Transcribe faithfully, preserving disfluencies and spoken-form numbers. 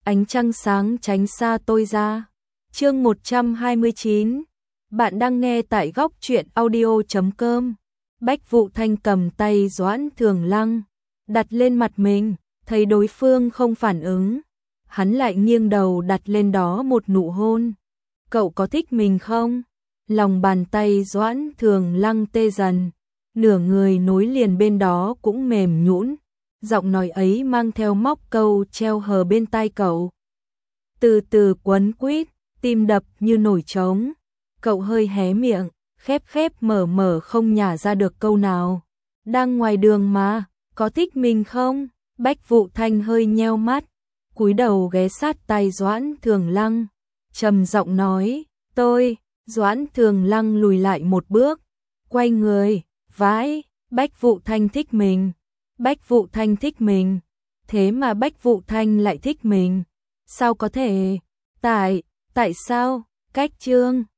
ánh trăng sáng tránh xa tôi ra. Chương một trăm hai mươi chín. Bạn đang nghe tại góc truyện audio chấm com. Bách Vụ Thanh cầm tay Doãn Thường Lăng, đặt lên mặt mình, thấy đối phương không phản ứng, hắn lại nghiêng đầu đặt lên đó một nụ hôn. Cậu có thích mình không? Lòng bàn tay Doãn Thường Lăng tê dần, nửa người nối liền bên đó cũng mềm nhũn. Giọng nói ấy mang theo móc câu treo hờ bên tai cậu. Từ từ quấn quýt, tim đập như nổi trống. Cậu hơi hé miệng, khép khép mở mở không nhả ra được câu nào. Đang ngoài đường mà, có thích mình không? Bách Vụ Thanh hơi nheo mắt, cúi đầu ghé sát tai Doãn Thường Lăng, trầm giọng nói, tôi. Doãn Thường Lăng lùi lại một bước, quay người, vãi, Bách Vụ Thanh thích mình. Bách Vụ Thanh thích mình, thế mà Bách Vụ Thanh lại thích mình. Sao có thể? Tại, tại sao? Cách chương